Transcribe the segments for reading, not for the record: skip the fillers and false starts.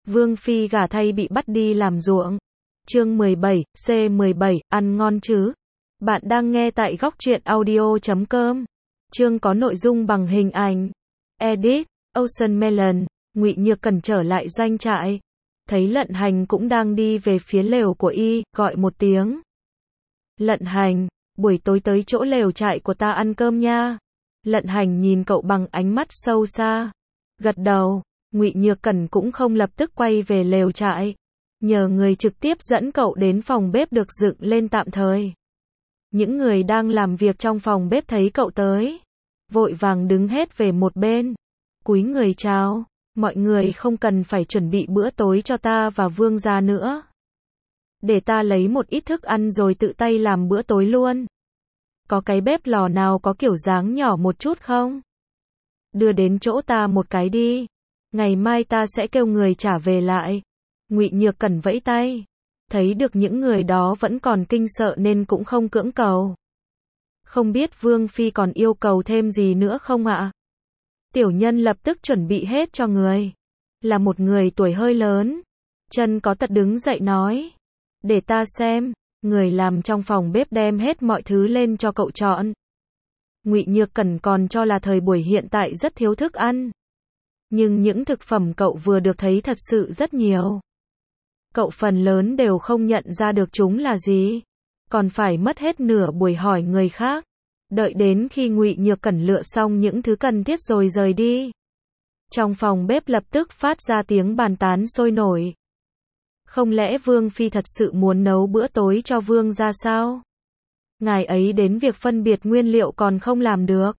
Vương phi gả thay bị bắt đi làm ruộng. Chương 17, C17, ăn ngon chứ? Bạn đang nghe tại góc truyện audio.com. Chương có nội dung bằng hình ảnh. Edit, Ocean Melon, Ngụy Nhược Cẩn trở lại doanh trại. Thấy Lận Hành cũng đang đi về phía lều của y, gọi một tiếng. Lận Hành, buổi tối tới chỗ lều trại của ta ăn cơm nha. Lận Hành nhìn cậu bằng ánh mắt sâu xa. Gật đầu, Ngụy Nhược Cẩn cũng không lập tức quay về lều trại. Nhờ người trực tiếp dẫn cậu đến phòng bếp được dựng lên tạm thời. Những người đang làm việc trong phòng bếp thấy cậu tới, vội vàng đứng hết về một bên, cúi người chào, mọi người không cần phải chuẩn bị bữa tối cho ta và Vương gia nữa. Để ta lấy một ít thức ăn rồi tự tay làm bữa tối luôn. Có cái bếp lò nào có kiểu dáng nhỏ một chút không? Đưa đến chỗ ta một cái đi. Ngày mai ta sẽ kêu người trả về lại. Ngụy Nhược Cẩn vẫy tay. Thấy được những người đó vẫn còn kinh sợ nên cũng không cưỡng cầu. Không biết Vương phi còn yêu cầu thêm gì nữa không ạ? Tiểu nhân lập tức chuẩn bị hết cho người. Là một người tuổi hơi lớn, chân có tật đứng dậy nói. Để ta xem. Người làm trong phòng bếp đem hết mọi thứ lên cho cậu chọn. Ngụy Nhược Cẩn còn cho là thời buổi hiện tại rất thiếu thức ăn. Nhưng những thực phẩm cậu vừa được thấy thật sự rất nhiều. Cậu phần lớn đều không nhận ra được chúng là gì. Còn phải mất hết nửa buổi hỏi người khác. Đợi đến khi Ngụy Nhược Cẩn lựa xong những thứ cần thiết rồi rời đi. Trong phòng bếp lập tức phát ra tiếng bàn tán sôi nổi. Không lẽ Vương phi thật sự muốn nấu bữa tối cho Vương gia sao? Ngài ấy đến việc phân biệt nguyên liệu còn không làm được.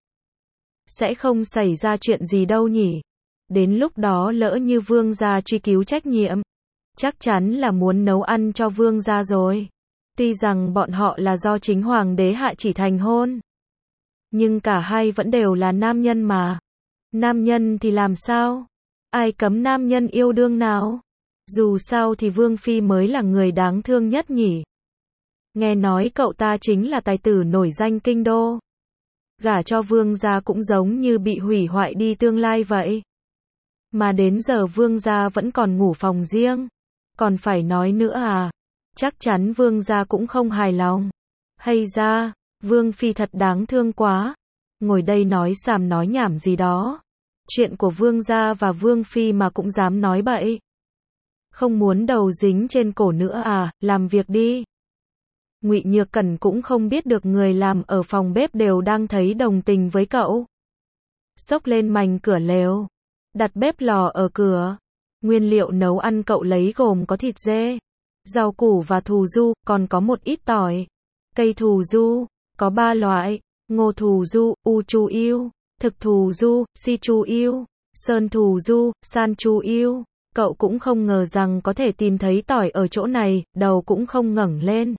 Sẽ không xảy ra chuyện gì đâu nhỉ? Đến lúc đó lỡ như Vương gia truy cứu trách nhiệm, chắc chắn là muốn nấu ăn cho Vương gia rồi. Tuy rằng bọn họ là do chính hoàng đế hạ chỉ thành hôn, nhưng cả hai vẫn đều là nam nhân mà. Nam nhân thì làm sao? Ai cấm nam nhân yêu đương nào? Dù sao thì Vương phi mới là người đáng thương nhất nhỉ. Nghe nói cậu ta chính là tài tử nổi danh kinh đô. Gả cho Vương gia cũng giống như bị hủy hoại đi tương lai vậy. Mà đến giờ Vương gia vẫn còn ngủ phòng riêng. Còn phải nói nữa à? Chắc chắn Vương gia cũng không hài lòng. Hay ra, Vương phi thật đáng thương quá. Ngồi đây nói xàm nói nhảm gì đó. Chuyện của Vương gia và Vương phi mà cũng dám nói bậy. Không muốn đầu dính trên cổ nữa à, làm việc đi. Ngụy Nhược Cẩn cũng không biết được người làm ở phòng bếp đều đang thấy đồng tình với cậu. Xốc lên mành cửa lều, đặt bếp lò ở cửa. Nguyên liệu nấu ăn cậu lấy gồm có thịt dê, rau củ và thù du, còn có một ít tỏi. Cây thù du, có 3 loại, ngô thù du, u chu yêu, thực thù du, si chu yêu, sơn thù du, san chu yêu. Cậu cũng không ngờ rằng có thể tìm thấy tỏi ở chỗ này, đầu cũng không ngẩng lên.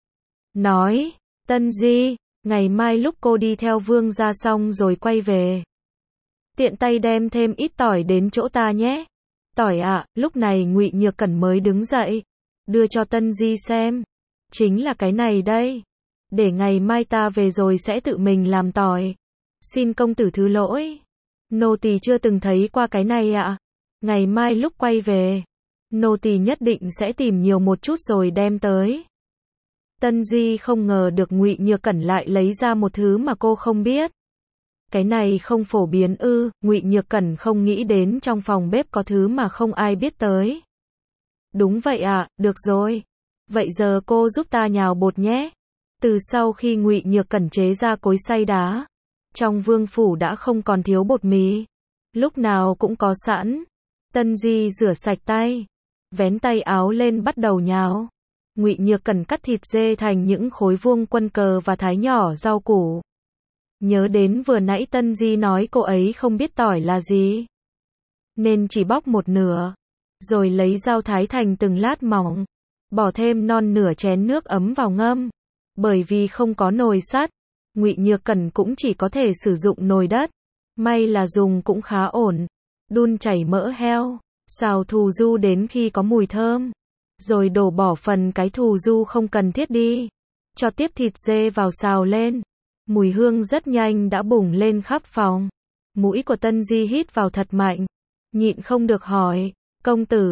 Nói, Tân Di, ngày mai lúc cô đi theo Vương gia xong rồi quay về, tiện tay đem thêm ít tỏi đến chỗ ta nhé. Tỏi ạ, lúc này Ngụy Nhược Cẩn mới đứng dậy, đưa cho Tân Di xem. Chính là cái này đây. Để ngày mai ta về rồi sẽ tự mình làm tỏi. Xin công tử thứ lỗi. Nô tỳ chưa từng thấy qua cái này ạ. Ngày mai lúc quay về, nô tỳ nhất định sẽ tìm nhiều một chút rồi đem tới. Tân Di không ngờ được Ngụy Nhược Cẩn lại lấy ra một thứ mà cô không biết. Cái này không phổ biến ư? Ngụy Nhược Cẩn không nghĩ đến trong phòng bếp có thứ mà không ai biết tới. Đúng vậy ạ, được rồi. Vậy giờ cô giúp ta nhào bột nhé. Từ sau khi Ngụy Nhược Cẩn chế ra cối xay đá, trong vương phủ đã không còn thiếu bột mì. Lúc nào cũng có sẵn. Tân Di rửa sạch tay, vén tay áo lên bắt đầu nhào. Ngụy Nhược Cẩn cắt thịt dê thành những khối vuông quân cờ và thái nhỏ rau củ. Nhớ đến vừa nãy Tân Di nói cô ấy không biết tỏi là gì, nên chỉ bóc một nửa, rồi lấy dao thái thành từng lát mỏng, bỏ thêm non nửa chén nước ấm vào ngâm. Bởi vì không có nồi sắt, Ngụy Nhược Cẩn cũng chỉ có thể sử dụng nồi đất. May là dùng cũng khá ổn. Đun chảy mỡ heo, xào thù du đến khi có mùi thơm, rồi đổ bỏ phần cái thù du không cần thiết đi. Cho tiếp thịt dê vào xào lên. Mùi hương rất nhanh đã bùng lên khắp phòng. Mũi của Tân Di hít vào thật mạnh, nhịn không được hỏi, công tử,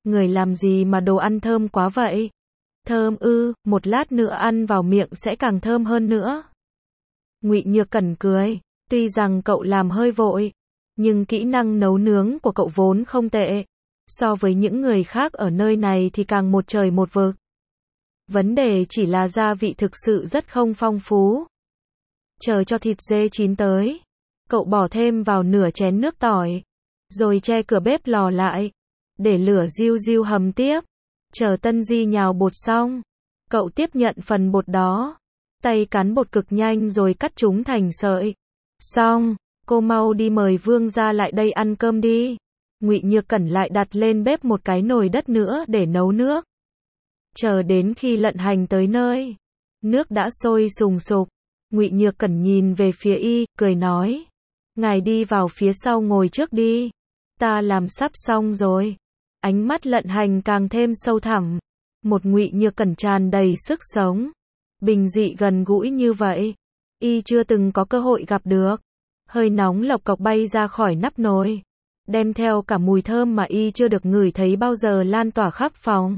Người làm gì mà đồ ăn thơm quá vậy? Thơm ư, một lát nữa ăn vào miệng sẽ càng thơm hơn nữa. Ngụy Nhược Cẩn cười, tuy rằng cậu làm hơi vội, nhưng kỹ năng nấu nướng của cậu vốn không tệ. So với những người khác ở nơi này thì càng một trời một vực. Vấn đề chỉ là gia vị thực sự rất không phong phú. Chờ cho thịt dê chín tới, cậu bỏ thêm vào nửa chén nước tỏi, rồi che cửa bếp lò lại, để lửa riu riu hầm tiếp. Chờ Tân Di nhào bột xong, cậu tiếp nhận phần bột đó, tay cán bột cực nhanh rồi cắt chúng thành sợi. Xong, cô mau đi mời Vương gia lại đây ăn cơm đi. Ngụy Nhược Cẩn lại đặt lên bếp một cái nồi đất nữa để nấu nước. Chờ đến khi Lận Hành tới nơi, nước đã sôi sùng sục. Ngụy Nhược Cẩn nhìn về phía y, cười nói: "Ngài đi vào phía sau ngồi trước đi, ta làm sắp xong rồi." Ánh mắt Lận Hành càng thêm sâu thẳm. Một Ngụy Nhược Cẩn tràn đầy sức sống, bình dị gần gũi như vậy, y chưa từng có cơ hội gặp được. Hơi nóng lộc cộc bay ra khỏi nắp nồi, đem theo cả mùi thơm mà y chưa được ngửi thấy bao giờ lan tỏa khắp phòng.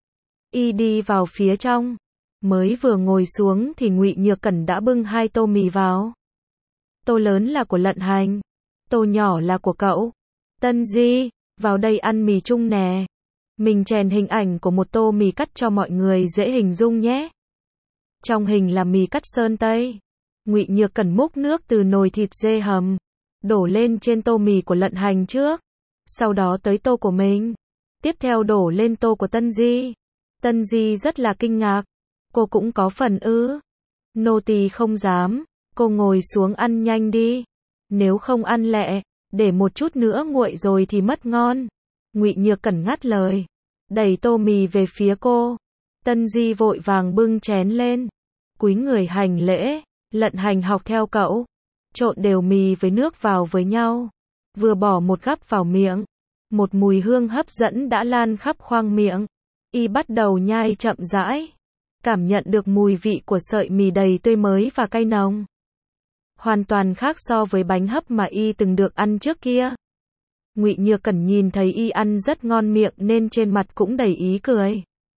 Y đi vào phía trong, mới vừa ngồi xuống thì Ngụy Nhược Cẩn đã bưng 2 tô mì vào. Tô lớn là của Lận Hành, tô nhỏ là của cậu. Tân Di, vào đây ăn mì chung nè. Mình chèn hình ảnh của một tô mì cắt cho mọi người dễ hình dung nhé. Trong hình là mì cắt sơn tây. Ngụy Nhược Cẩn múc nước từ nồi thịt dê hầm, đổ lên trên tô mì của Lận Hành trước, sau đó tới tô của mình, tiếp theo đổ lên tô của Tân Di. Tân Di rất là kinh ngạc, cô cũng có phần ư? Nô tỳ không dám, cô ngồi xuống ăn nhanh đi, nếu không ăn lẹ, để một chút nữa nguội rồi thì mất ngon. Ngụy Nhược Cẩn ngắt lời, đẩy tô mì về phía cô. Tân Di vội vàng bưng chén lên, cúi người hành lễ. Lận Hành học theo cậu, trộn đều mì với nước vào với nhau, vừa bỏ một gắp vào miệng, một mùi hương hấp dẫn đã lan khắp khoang miệng. Y bắt đầu nhai chậm rãi, cảm nhận được mùi vị của sợi mì đầy tươi mới và cay nồng. Hoàn toàn khác so với bánh hấp mà y từng được ăn trước kia. Ngụy Nhược Cẩn nhìn thấy y ăn rất ngon miệng nên trên mặt cũng đầy ý cười.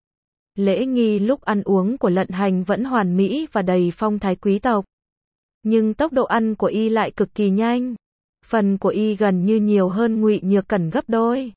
Lễ nghi lúc ăn uống của Lận Hành vẫn hoàn mỹ và đầy phong thái quý tộc. Nhưng tốc độ ăn của y lại cực kỳ nhanh. Phần của y gần như nhiều hơn Ngụy Nhược Cẩn gấp đôi.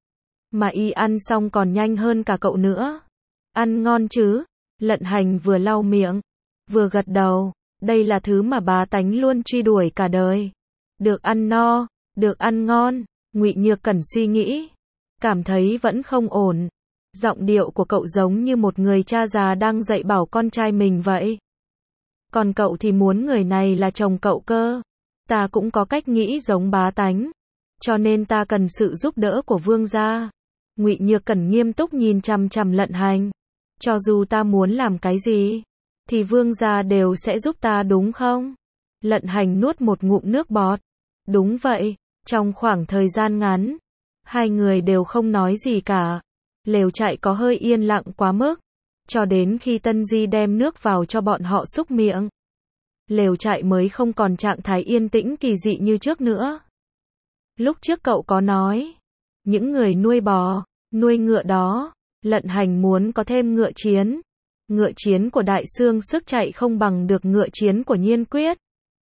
Mà y ăn xong còn nhanh hơn cả cậu nữa. Ăn ngon chứ? Lận Hành vừa lau miệng, vừa gật đầu. Đây là thứ mà bá tánh luôn truy đuổi cả đời. Được ăn no, được ăn ngon. Ngụy Nhược Cẩn suy nghĩ, cảm thấy vẫn không ổn. Giọng điệu của cậu giống như một người cha già đang dạy bảo con trai mình vậy. Còn cậu thì muốn người này là chồng cậu cơ. Ta cũng có cách nghĩ giống bá tánh, cho nên ta cần sự giúp đỡ của Vương gia. Ngụy Nhược Cẩn nghiêm túc nhìn chằm chằm Lận Hành. Cho dù ta muốn làm cái gì, thì Vương gia đều sẽ giúp ta đúng không? Lận Hành nuốt một ngụm nước bọt. Đúng vậy, trong khoảng thời gian ngắn, hai người đều không nói gì cả. Lều trại có hơi yên lặng quá mức, cho đến khi Tân Di đem nước vào cho bọn họ xúc miệng. Lều trại mới không còn trạng thái yên tĩnh kỳ dị như trước nữa. Lúc trước cậu có nói, những người nuôi bò, nuôi ngựa đó, Lận Hành muốn có thêm ngựa chiến. Ngựa chiến của Đại Xương sức chạy không bằng được ngựa chiến của Nhiên Quyết.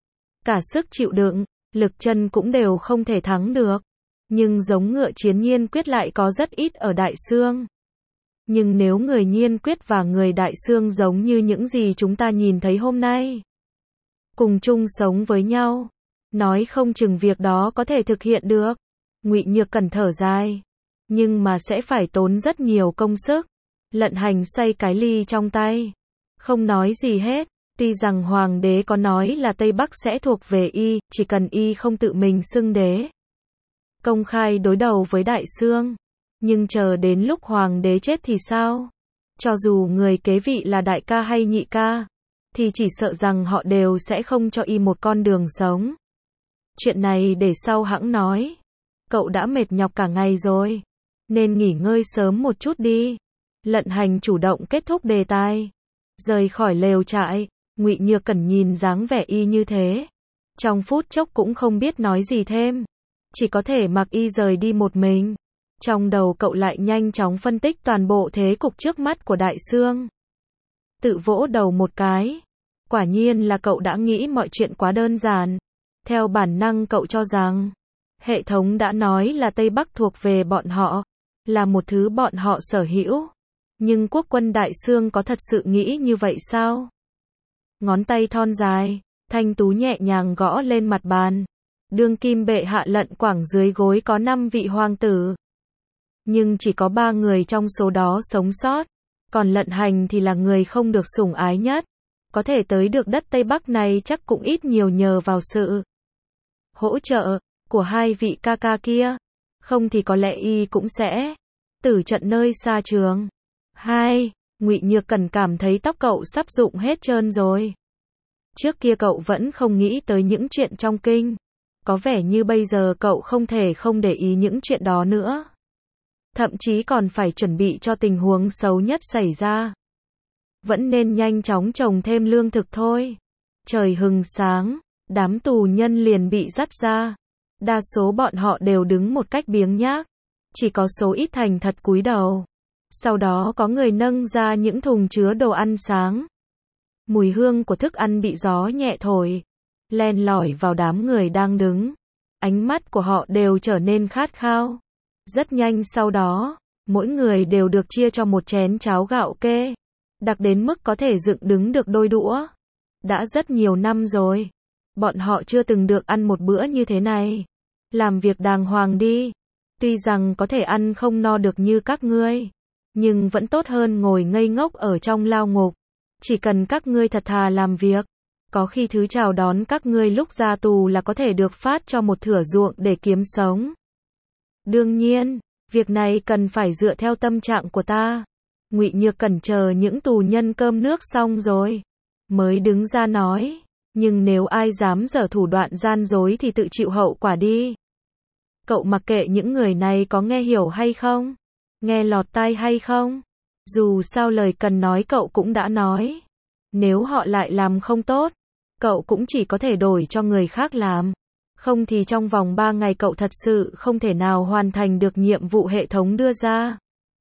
Cả sức chịu đựng, lực chân cũng đều không thể thắng được. Nhưng giống ngựa chiến Nhiên Quyết lại có rất ít ở Đại Xương. Nhưng nếu người Nhiên Quyết và người Đại Xương giống như những gì chúng ta nhìn thấy hôm nay, cùng chung sống với nhau, nói không chừng việc đó có thể thực hiện được. Ngụy Nhược Cẩn thở dài, nhưng mà sẽ phải tốn rất nhiều công sức. Lận Hành xoay cái ly trong tay, không nói gì hết. Tuy rằng Hoàng đế có nói là Tây Bắc sẽ thuộc về y, chỉ cần y không tự mình xưng đế, công khai đối đầu với Đại Xương. Nhưng chờ đến lúc Hoàng đế chết thì sao? Cho dù người kế vị là đại ca hay nhị ca, thì chỉ sợ rằng họ đều sẽ không cho y một con đường sống. Chuyện này để sau hẵng nói. Cậu đã mệt nhọc cả ngày rồi, nên nghỉ ngơi sớm một chút đi. Lận Hành chủ động kết thúc đề tài. Rời khỏi lều trại, Ngụy Nhược Cẩn nhìn dáng vẻ y như thế, trong phút chốc cũng không biết nói gì thêm, chỉ có thể mặc y rời đi một mình. Trong đầu cậu lại nhanh chóng phân tích toàn bộ thế cục trước mắt của Đại Xương. Tự vỗ đầu một cái. Quả nhiên là cậu đã nghĩ mọi chuyện quá đơn giản. Theo bản năng cậu cho rằng, hệ thống đã nói là Tây Bắc thuộc về bọn họ, là một thứ bọn họ sở hữu. Nhưng quốc quân Đại Xương có thật sự nghĩ như vậy sao? Ngón tay thon dài, thanh tú nhẹ nhàng gõ lên mặt bàn. Đương kim bệ hạ Lận Quảng dưới gối có 5 vị hoàng tử. Nhưng chỉ có 3 người trong số đó sống sót. Còn Lận Hành thì là người không được sủng ái nhất. Có thể tới được đất Tây Bắc này chắc cũng ít nhiều nhờ vào sự hỗ trợ của 2 vị ca ca kia. Không thì có lẽ y cũng sẽ tử trận nơi xa trường. Ngụy Nhược Cẩn cảm thấy tóc cậu sắp rụng hết trơn rồi. Trước kia cậu vẫn không nghĩ tới những chuyện trong kinh. Có vẻ như bây giờ cậu không thể không để ý những chuyện đó nữa. Thậm chí còn phải chuẩn bị cho tình huống xấu nhất xảy ra. Vẫn nên nhanh chóng trồng thêm lương thực thôi. Trời hừng sáng, đám tù nhân liền bị dắt ra. Đa số bọn họ đều đứng một cách biếng nhác. Chỉ có số ít thành thật cúi đầu. Sau đó có người nâng ra những thùng chứa đồ ăn sáng. Mùi hương của thức ăn bị gió nhẹ thổi, len lỏi vào đám người đang đứng. Ánh mắt của họ đều trở nên khát khao. Rất nhanh sau đó, mỗi người đều được chia cho một chén cháo gạo kê, đặc đến mức có thể dựng đứng được đôi đũa. Đã rất nhiều năm rồi, bọn họ chưa từng được ăn một bữa như thế này. Làm việc đàng hoàng đi. Tuy rằng có thể ăn không no được như các ngươi, nhưng vẫn tốt hơn ngồi ngây ngốc ở trong lao ngục. Chỉ cần các ngươi thật thà làm việc, có khi thứ chào đón các ngươi lúc ra tù là có thể được phát cho một thửa ruộng để kiếm sống. Đương nhiên, việc này cần phải dựa theo tâm trạng của ta. Ngụy Nhược Cẩn chờ những tù nhân cơm nước xong rồi, mới đứng ra nói, nhưng nếu ai dám giở thủ đoạn gian dối thì tự chịu hậu quả đi. Cậu mặc kệ những người này có nghe hiểu hay không, nghe lọt tai hay không. Dù sao lời cần nói cậu cũng đã nói. Nếu họ lại làm không tốt, cậu cũng chỉ có thể đổi cho người khác làm. Không thì trong vòng 3 ngày cậu thật sự không thể nào hoàn thành được nhiệm vụ hệ thống đưa ra.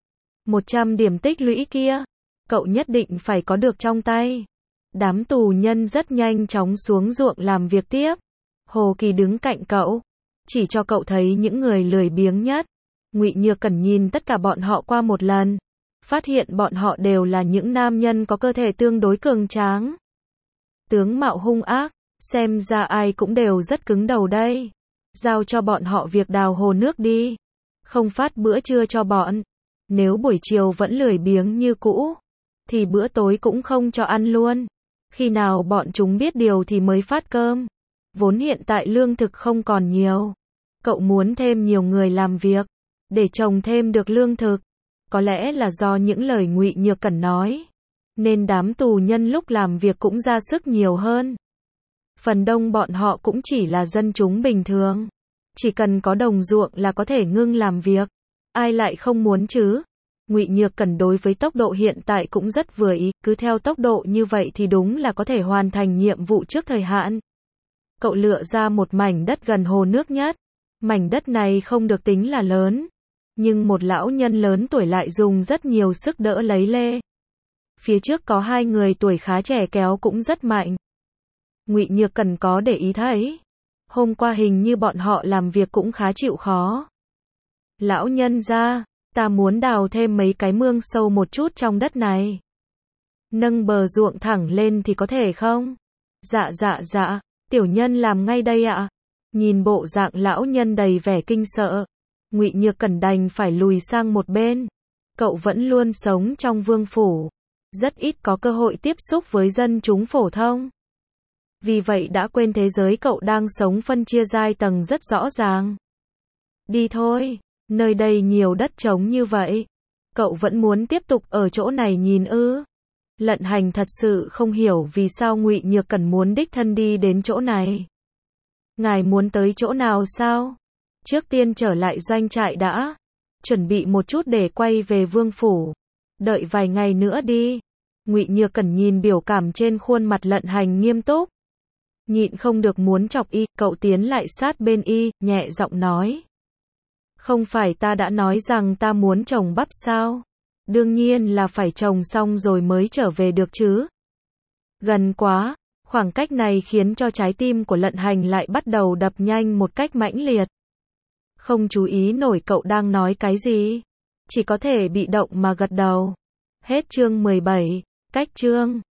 100 điểm tích lũy kia, cậu nhất định phải có được trong tay. Đám tù nhân rất nhanh chóng xuống ruộng làm việc tiếp. Hồ Kỳ đứng cạnh cậu, chỉ cho cậu thấy những người lười biếng nhất. Ngụy Nhược Cẩn nhìn tất cả bọn họ qua một lần, phát hiện bọn họ đều là những nam nhân có cơ thể tương đối cường tráng. Tướng mạo hung ác, xem ra ai cũng đều rất cứng đầu đây. Giao cho bọn họ việc đào hồ nước đi. Không phát bữa trưa cho bọn. Nếu buổi chiều vẫn lười biếng như cũ, thì bữa tối cũng không cho ăn luôn. Khi nào bọn chúng biết điều thì mới phát cơm. Vốn hiện tại lương thực không còn nhiều. Cậu muốn thêm nhiều người làm việc, để trồng thêm được lương thực. Có lẽ là do những lời Ngụy Nhược Cẩn nói, nên đám tù nhân lúc làm việc cũng ra sức nhiều hơn. Phần đông bọn họ cũng chỉ là dân chúng bình thường. Chỉ cần có đồng ruộng là có thể ngưng làm việc. Ai lại không muốn chứ? Ngụy Nhược Cẩn đối với tốc độ hiện tại cũng rất vừa ý. Cứ theo tốc độ như vậy thì đúng là có thể hoàn thành nhiệm vụ trước thời hạn. Cậu lựa ra một mảnh đất gần hồ nước nhất. Mảnh đất này không được tính là lớn, nhưng một lão nhân lớn tuổi lại dùng rất nhiều sức đỡ lấy lê. Phía trước có 2 người tuổi khá trẻ kéo cũng rất mạnh. Ngụy Nhược Cẩn có để ý thấy. Hôm qua hình như bọn họ làm việc cũng khá chịu khó. Lão nhân gia, ta muốn đào thêm mấy cái mương sâu một chút trong đất này. Nâng bờ ruộng thẳng lên thì có thể không? Dạ, tiểu nhân làm ngay đây ạ. Nhìn bộ dạng lão nhân đầy vẻ kinh sợ, Ngụy Nhược Cẩn đành phải lùi sang một bên. Cậu vẫn luôn sống trong vương phủ, rất ít có cơ hội tiếp xúc với dân chúng phổ thông. Vì vậy đã quên thế giới cậu đang sống phân chia giai tầng rất rõ ràng. Đi thôi, nơi đây nhiều đất trống như vậy. Cậu vẫn muốn tiếp tục ở chỗ này nhìn ư? Lận Hành thật sự không hiểu vì sao Ngụy Nhược Cẩn muốn đích thân đi đến chỗ này. Ngài muốn tới chỗ nào sao? Trước tiên trở lại doanh trại đã. Chuẩn bị một chút để quay về vương phủ. Đợi vài ngày nữa đi. Ngụy Nhược Cẩn nhìn biểu cảm trên khuôn mặt Lận Hành nghiêm túc. Nhịn không được muốn chọc y, cậu tiến lại sát bên y, nhẹ giọng nói. Không phải ta đã nói rằng ta muốn trồng bắp sao? Đương nhiên là phải trồng xong rồi mới trở về được chứ. Gần quá, khoảng cách này khiến cho trái tim của Lận Hành lại bắt đầu đập nhanh một cách mãnh liệt. Không chú ý nổi cậu đang nói cái gì, chỉ có thể bị động mà gật đầu. Hết chương 17, cách chương